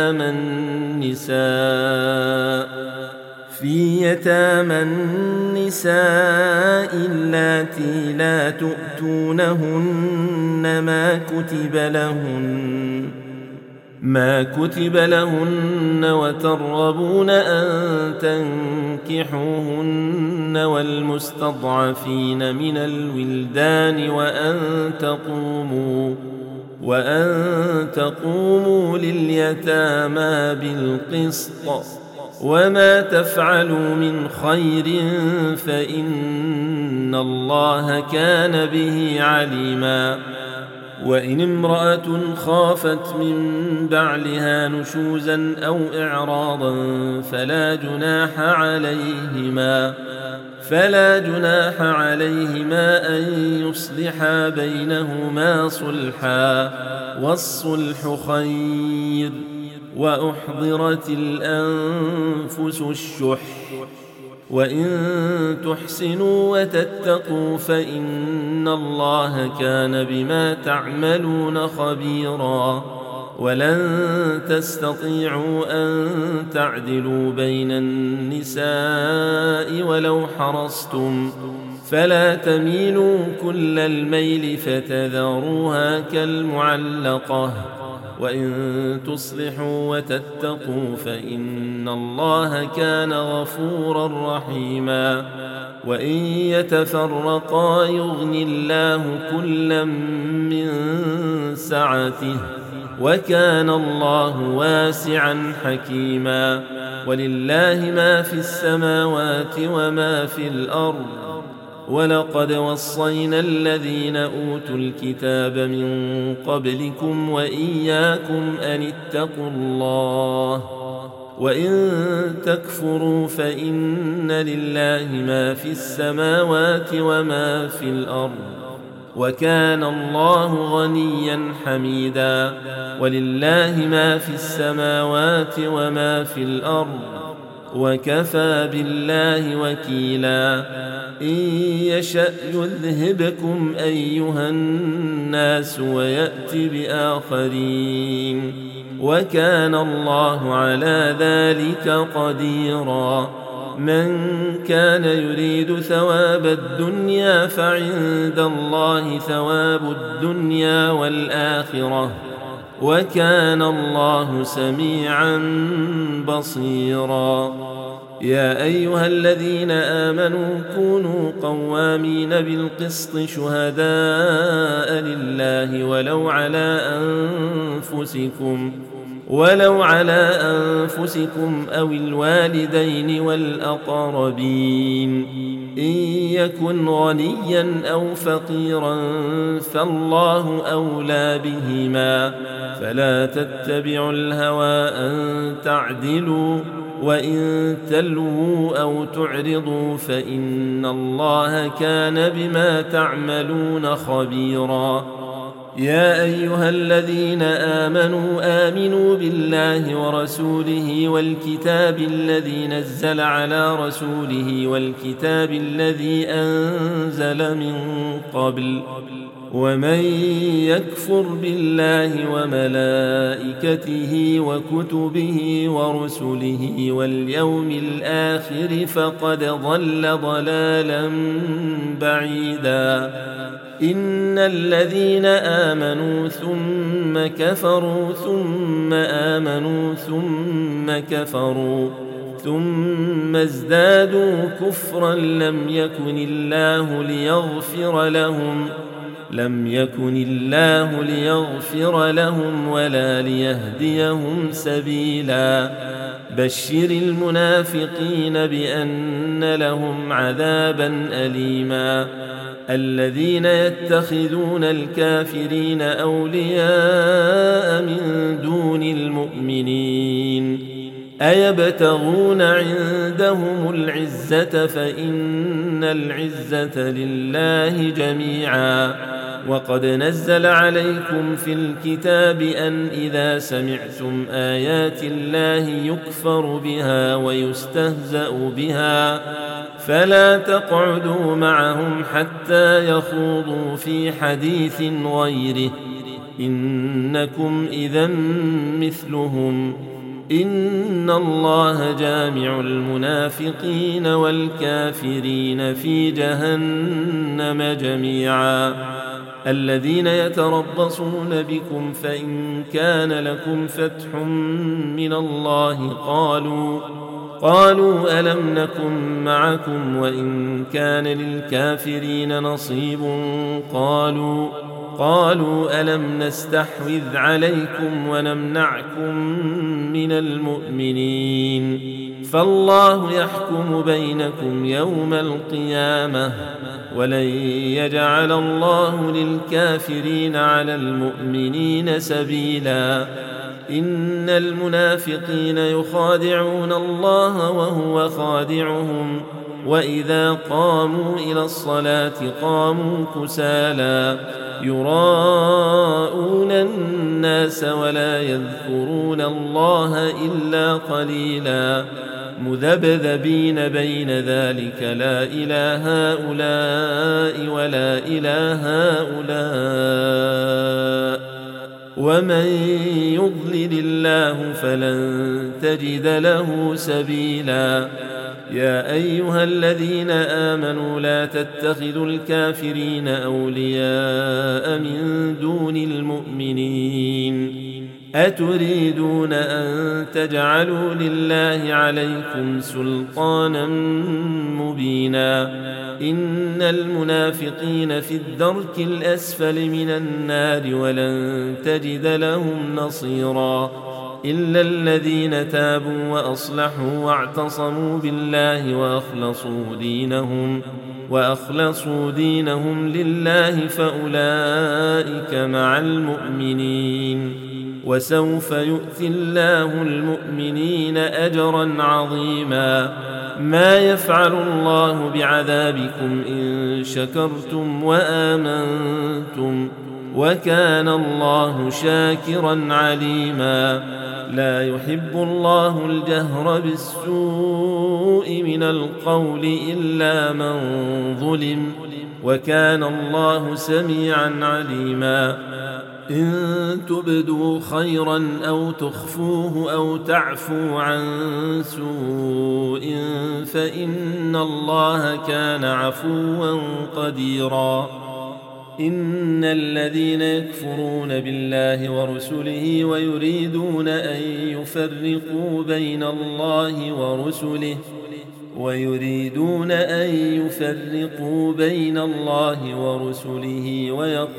يتامى النساء اللاتي لا تؤتونهن ما كتب لهن ما كتب لهن وترغبون أن تنكحوهن والمستضعفين من الولدان وأن تقوموا لليتامى بالقسط وما تفعلوا من خير فإن الله كان به عليما. وإن امرأة خافت من بعلها نشوزا أو إعراضا فلا جناح عليهما أن يصلحا بينهما صلحا والصلح خير وأحضرت الأنفس الشح وإن تحسنوا وتتقوا فإن الله كان بما تعملون خبيرا. ولن تستطيعوا أن تعدلوا بين النساء ولو حرصتم فلا تميلوا كل الميل فتذروها كالمعلقة وإن تصلحوا وتتقوا فإن الله كان غفورا رحيما. وإن يتفرقا يغن الله كلا من سعته وكان الله واسعا حكيما. ولله ما في السماوات وما في الأرض ولقد وصينا الذين أوتوا الكتاب من قبلكم وإياكم أن اتقوا الله وإن تكفروا فإن لله ما في السماوات وما في الأرض وكان الله غنيا حميدا. ولله ما في السماوات وما في الأرض وكفى بالله وكيلا. إن يشأ يذهبكم أيها الناس ويأت بآخرين وكان الله على ذلك قديرا. من كان يريد ثواب الدنيا فعند الله ثواب الدنيا والآخرة وكان الله سميعا بصيرا. يا أيها الذين آمنوا كونوا قوامين بالقسط شهداء لله ولو على أنفسكم أو الوالدين والأقربين إن يكن غنيا أو فقيرا فالله أولى بهما فلا تتبعوا الهوى أن تعدلوا وإن تلووا أو تعرضوا فإن الله كان بما تعملون خبيرا. يا أيها الذين آمنوا بالله ورسوله والكتاب الذي نزل على رسوله والكتاب الذي أنزل من قبل ومن يكفر بالله وملائكته وكتبه ورسله واليوم الآخر فقد ضل ضلالا بعيدا. إن الذين آمنوا ثم كفروا ثم آمنوا ثم كفروا ثم ازدادوا كفرا لم يكن الله ليغفر لهم ولا ليهديهم سبيلا. بشر المنافقين بأن لهم عذابا أليما. الذين يتخذون الكافرين أولياء من دون المؤمنين أيبتغون عندهم العزة فإن العزة لله جميعا. وقد نزل عليكم في الكتاب أن إذا سمعتم آيات الله يكفر بها ويستهزأ بها فلا تقعدوا معهم حتى يخوضوا في حديث غيره إنكم إذا مثلهم إن الله جامع المنافقين والكافرين في جهنم جميعا. الذين يتربصون بكم فإن كان لكم فتح من الله قالوا ألم نكن معكم وإن كان للكافرين نصيب قالوا ألم نستحوذ عليكم ونمنعكم من المؤمنين فالله يحكم بينكم يوم القيامة ولن يجعل الله للكافرين على المؤمنين سبيلا إن المنافقين يخادعون الله وهو خادعهم وإذا قاموا إلى الصلاة قاموا كسالى يراءون الناس ولا يذكرون الله إلا قليلا مذبذبين بين ذلك لا إله هؤلاء ولا إله هؤلاء ومن يضلل الله فلن تجد له سبيلا يا أيها الذين آمنوا لا تتخذوا الكافرين أولياء من دون المؤمنين أتريدون أن تجعلوا لله عليكم سلطانا مبينا إن المنافقين في الدرك الأسفل من النار ولن تجد لهم نصيرا إلا الذين تابوا وأصلحوا واعتصموا بالله وأخلصوا دينهم لله فأولئك مع المؤمنين وسوف يؤتي الله المؤمنين أجرا عظيما ما يفعل الله بعذابكم إن شكرتم وآمنتم وكان الله شاكرا عليما لا يحب الله الجهر بالسوء من القول إلا من ظلم وكان الله سميعا عليما إن تبدوا خيرا أو تخفوه أو تعفوا عن سوء فإن الله كان عفوا قديرا إن الذين يكفرون بالله ورسله ويريدون أن يفرقوا بين الله ورسله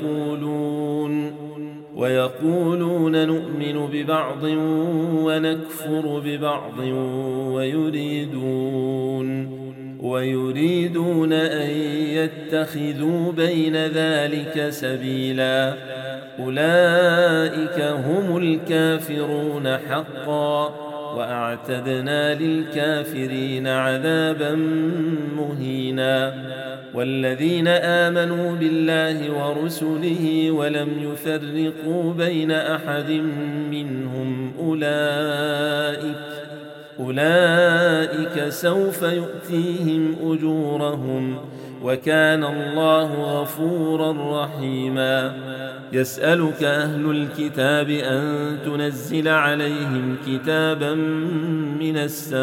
ويقولون نؤمن ببعض ونكفر ببعض ويريدون أن يتخذوا بين ذلك سبيلا أولئك هم الكافرون حقا وأعتدنا للكافرين عذابا مهينا والذين آمنوا بالله ورسله ولم يفرقوا بين أحد منهم أولئك سوف يؤتيهم أجورهم وكان الله غفورا رحيما يسألك أهل الكتاب أن تنزل عليهم كتابا من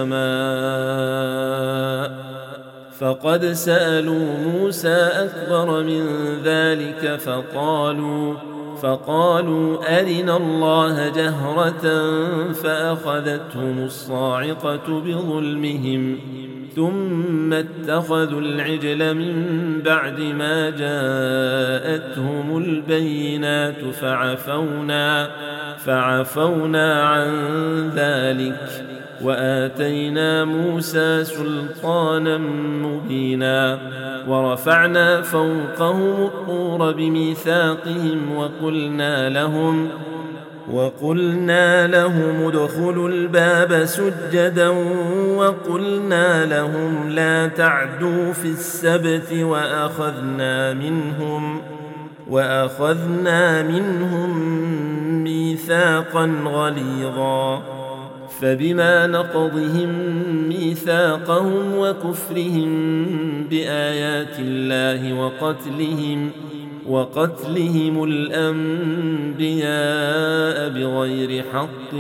السماء فقد سألوا موسى أكبر من ذلك فقالوا أرنا الله جهرة فأخذتهم الصاعقة بظلمهم ثم اتخذوا العجل من بعد ما جاءتهم البينات فعفونا عن ذلك وآتينا موسى سلطانا مبينا ورفعنا فوقهم الطور بميثاقهم وقلنا لهم ادخلوا الباب سجدا وقلنا لهم لا تعدوا في السبت وأخذنا منهم ميثاقا غليظا فبما نقضهم ميثاقهم وكفرهم بآيات الله وقتلهم الأنبياء بغير حق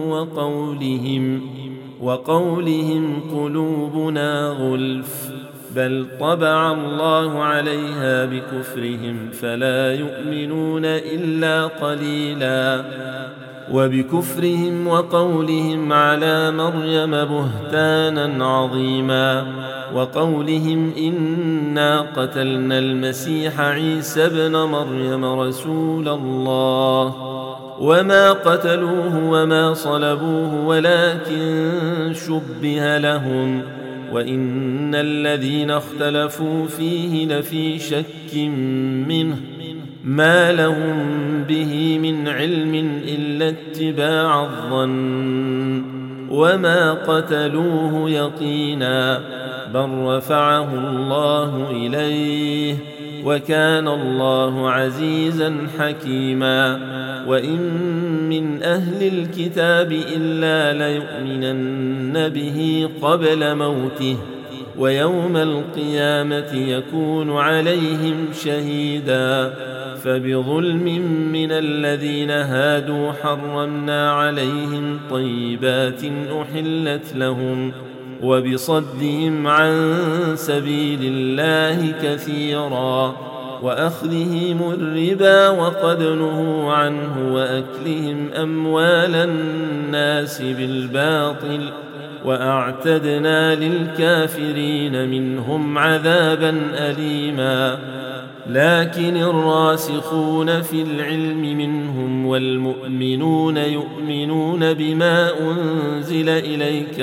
وقولهم قلوبنا غلف بل طبع الله عليها بكفرهم فلا يؤمنون إلا قليلا وبكفرهم وقولهم على مريم بهتانا عظيما وقولهم إنا قتلنا المسيح عيسى ابن مريم رسول الله وما قتلوه وما صلبوه ولكن شبه لهم وإن الذين اختلفوا فيه لفي شك منه ما لهم به من علم إلا اتباع الظن وما قتلوه يقينا بل رفعه الله إليه وكان الله عزيزا حكيما وإن من أهل الكتاب إلا ليؤمنن به قبل موته ويوم القيامة يكون عليهم شهيدا فبظلم من الذين هادوا حرمنا عليهم طيبات أحلت لهم وبصدهم عن سبيل الله كثيرا وأخذهم الربا وقد نهوا عنه وأكلهم أموال الناس بالباطل وأعتدنا للكافرين منهم عذابا أليما لكن الراسخون في العلم منهم والمؤمنون يؤمنون بما أنزل إليك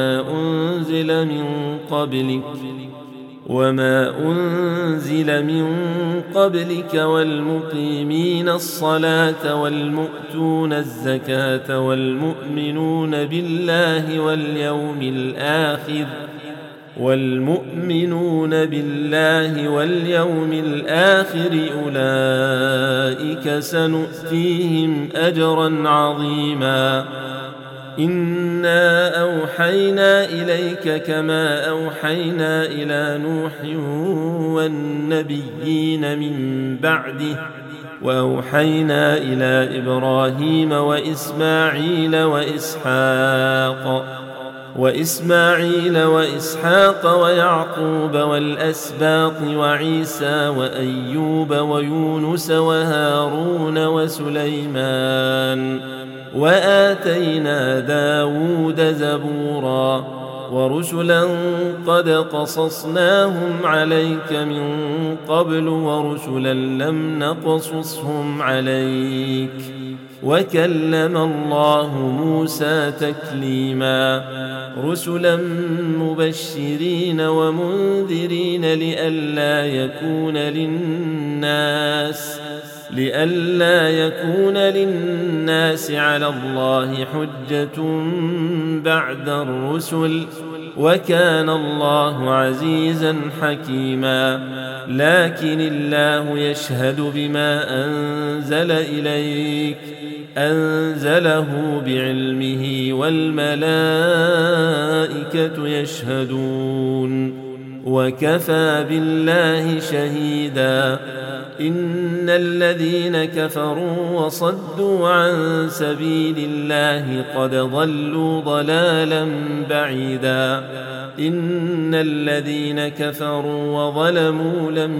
وما أنزل من قبلك والمقيمين الصلاة والمؤتون الزكاة والمؤمنون بالله واليوم الآخر أولئك سنؤتيهم أجرا عظيما إنا أوحينا إليك كما أوحينا إلى نوح والنبيين من بعده وأوحينا إلى إبراهيم وإسماعيل وإسحاق ويعقوب والأسباط وعيسى وأيوب ويونس وهارون وسليمان وآتينا داود زبورا ورسلا قد قصصناهم عليك من قبل ورسلا لم نقصصهم عليك وكلم الله موسى تكليما رسلا مبشرين ومنذرين لئلا يكون للناس على الله حجة بعد الرسل وكان الله عزيزا حكيما لكن الله يشهد بما أنزل إليك أنزله بعلمه والملائكة يشهدون وكفى بالله شهيدا إن الذين كفروا وصدوا عن سبيل الله قد ضلوا ضلالا بعيدا إن الذين كفروا وظلموا لم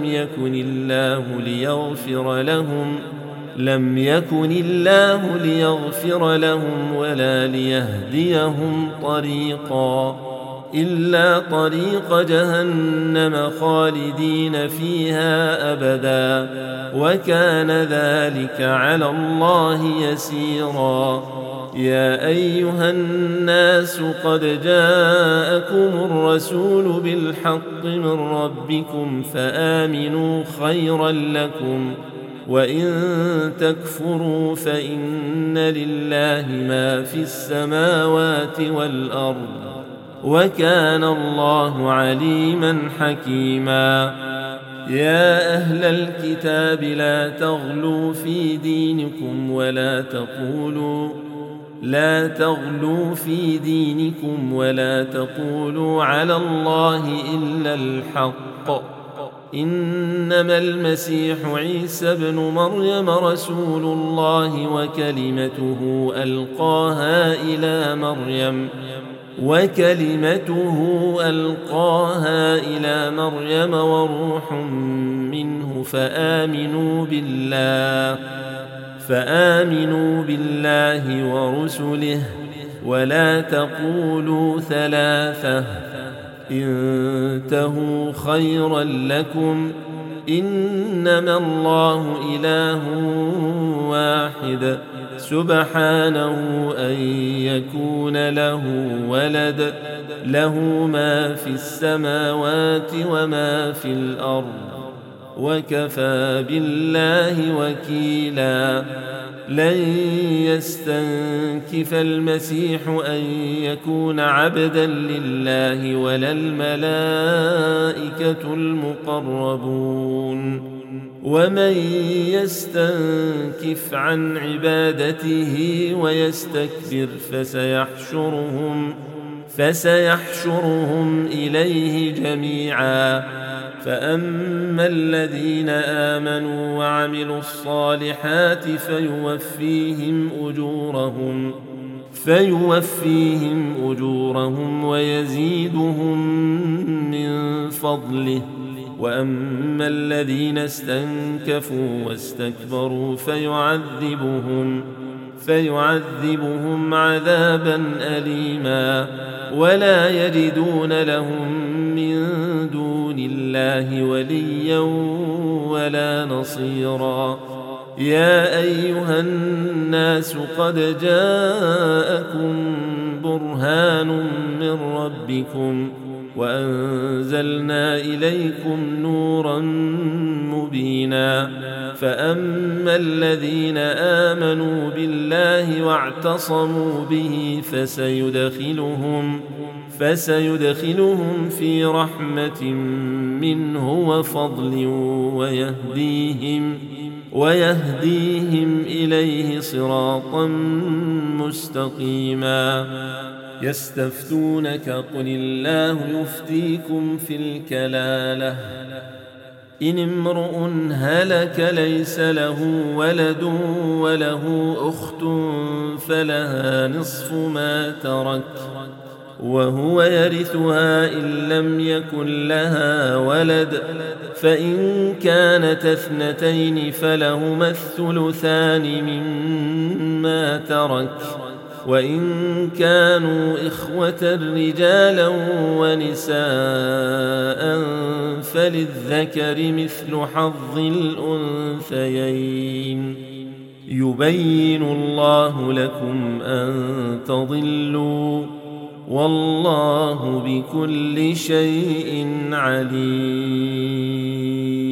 يكن الله ليغفر لهم ولا ليهديهم طريقا إلا طريق جهنم خالدين فيها أبدا وكان ذلك على الله يسيرا يا أيها الناس قد جاءكم الرسول بالحق من ربكم فآمنوا خيرا لكم وإن تكفروا فإن لله ما في السماوات والأرض وكان الله عليما حكيما يا أهل الكتاب لا تغلوا في دينكم ولا تقولوا على الله إلا الحق إنما المسيح عيسى ابن مريم رسول الله وكلمته ألقاها إلى مريم وروح منه فآمنوا بالله ورسله ولا تقولوا ثلاثة انتهوا خيرا لكم إنما الله إله واحد سبحانه أن يكون له ولد له ما في السماوات وما في الأرض وكفى بالله وكيلا لن يستنكف المسيح أن يكون عبدا لله ولا الملائكة المقربون ومن يستنكف عن عبادته ويستكبر فسيحشرهم إليه جميعا فأما الذين آمنوا وعملوا الصالحات فيوفيهم أجورهم ويزيدهم من فضله وأما الذين استنكفوا واستكبروا فيعذبهم عذابا أليما ولا يجدون لهم من دون الله وليا ولا نصيرا يا أيها الناس قد جاءكم برهان من ربكم وأنزلنا إليكم نورا مبينا فأما الذين آمنوا بالله واعتصموا به فسيدخلهم في رحمة منه وفضل ويهديهم إليه صراطا مستقيما يستفتونك قل الله يفتيكم في الكلالة إن امرؤ هلك ليس له ولد وله أخت فلها نصف ما ترك وهو يرثها إن لم يكن لها ولد فإن كانت اثنتين فلهما الثلثان مما ترك وإن كانوا إخوة رجالا ونساء فللذكر مثل حظ الأنثيين يبين الله لكم أن تضلوا والله بكل شيء عليم